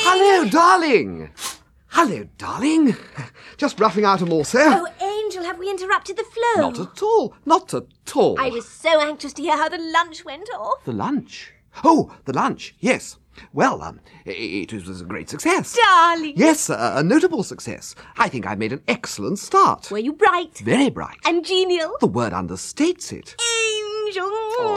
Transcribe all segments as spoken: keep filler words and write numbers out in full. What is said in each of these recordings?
Hello, darling. Hello, darling. Just roughing out a morceau. Oh, Angel, have we interrupted the flow? Not at all. Not at all. I was so anxious to hear how the lunch went off. The lunch? Oh, the lunch, yes. Well, um, it, it was a great success. Darling. Yes, a, a notable success. I think I made an excellent start. Were you bright? Very bright. And genial? The word understates it. Angel.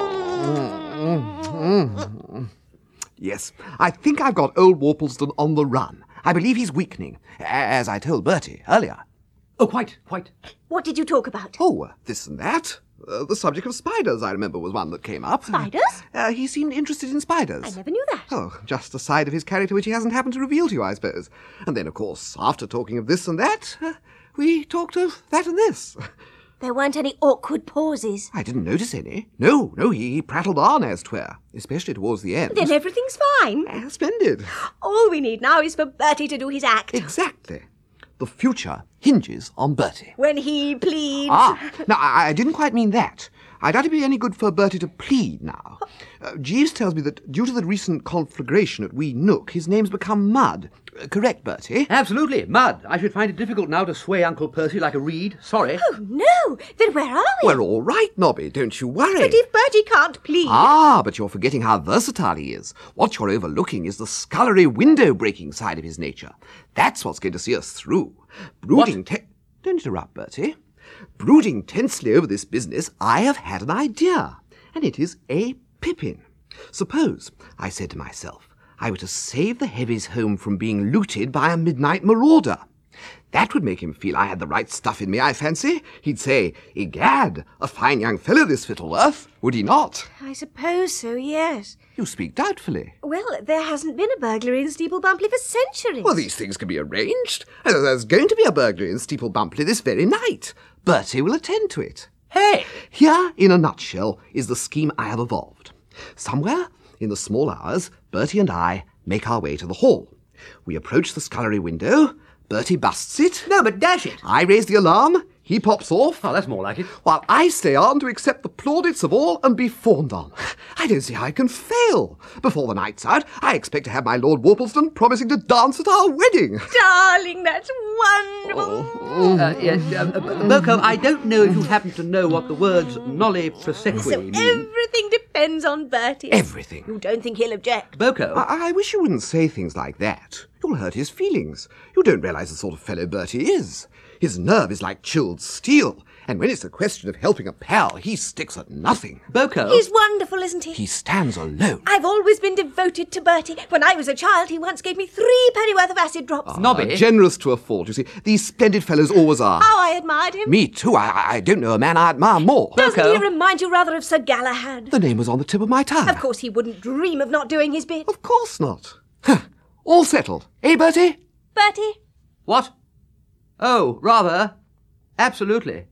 Mm. Yes, I think I've got old Worplesdon on the run. I believe he's weakening, as I told Bertie earlier. Oh, quite, quite. What did you talk about? Oh, uh, this and that. Uh, the subject of spiders, I remember, was one that came up. Spiders? Uh, he seemed interested in spiders. I never knew that. Oh, just a side of his character which he hasn't happened to reveal to you, I suppose. And then, of course, after talking of this and that, uh, we talked of that and this. There weren't any awkward pauses. I didn't notice any. No, no, he, he prattled on, as 'twere, especially towards the end. Then everything's fine. Ah, splendid. All we need now is for Bertie to do his act. Exactly. The future hinges on Bertie. When he pleads. Ah, now, I, I didn't quite mean that. I doubt it'd be any good for Bertie to plead now. Uh, Jeeves tells me that due to the recent conflagration at Wee Nook, his name's become mud. Uh, correct, Bertie? Absolutely. Mud. I should find it difficult now to sway Uncle Percy like a reed. Sorry. Oh, no. Then where are we? We're all right, Nobby. Don't you worry. But if Bertie can't plead. Ah, but you're forgetting how versatile he is. What you're overlooking is the scullery window-breaking side of his nature. That's what's going to see us through. Brooding te- Don't interrupt, Bertie. Brooding tensely over this business, I have had an idea, and it is a Pippin. Suppose, I said to myself, I were to save the heavies home from being looted by a midnight marauder. That would make him feel I had the right stuff in me, I fancy. He'd say, "Egad, a fine young fellow this Fittleworth," would he not? I suppose so, yes. You speak doubtfully. Well, there hasn't been a burglary in Steeple Bumpley for centuries. Well, these things can be arranged. And there's going to be a burglary in Steeple Bumpley this very night. Bertie will attend to it. Hey! Here, in a nutshell, is the scheme I have evolved. Somewhere, in the small hours, Bertie and I make our way to the hall. We approach the scullery window. Bertie busts it. No, but dash it. I raise the alarm. He pops off. Oh, that's more like it. While I stay on to accept the plaudits of all and be fawned on. I don't see how I can fail. Before the night's out, I expect to have my Lord Worplesdon promising to dance at our wedding. Darling, that's wonderful. Uh, yes, um, uh, Boko, I don't know if you happen to know what the words nolli prosequi So mean. everything depends on Bertie. Everything. You don't think he'll object? Boko? I, I wish you wouldn't say things like that. You'll hurt his feelings. You don't realise the sort of fellow Bertie is. His nerve is like chilled steel, and when it's a question of helping a pal, he sticks at nothing. Boko? He's wonderful, isn't he? He stands alone. I've always been devoted to Bertie. When I was a child, he once gave me three pennyworth of acid drops. Nobby? Uh, generous to a fault, you see. These splendid fellows always are. How I admired him. Me too. I, I don't know a man I admire more. Doesn't Boko? he remind you rather of Sir Galahad? The name was on the tip of my tongue. Of course he wouldn't dream of not doing his bit. Of course not. Huh. All settled. Eh, Bertie? Bertie? What? Oh, rather. Absolutely.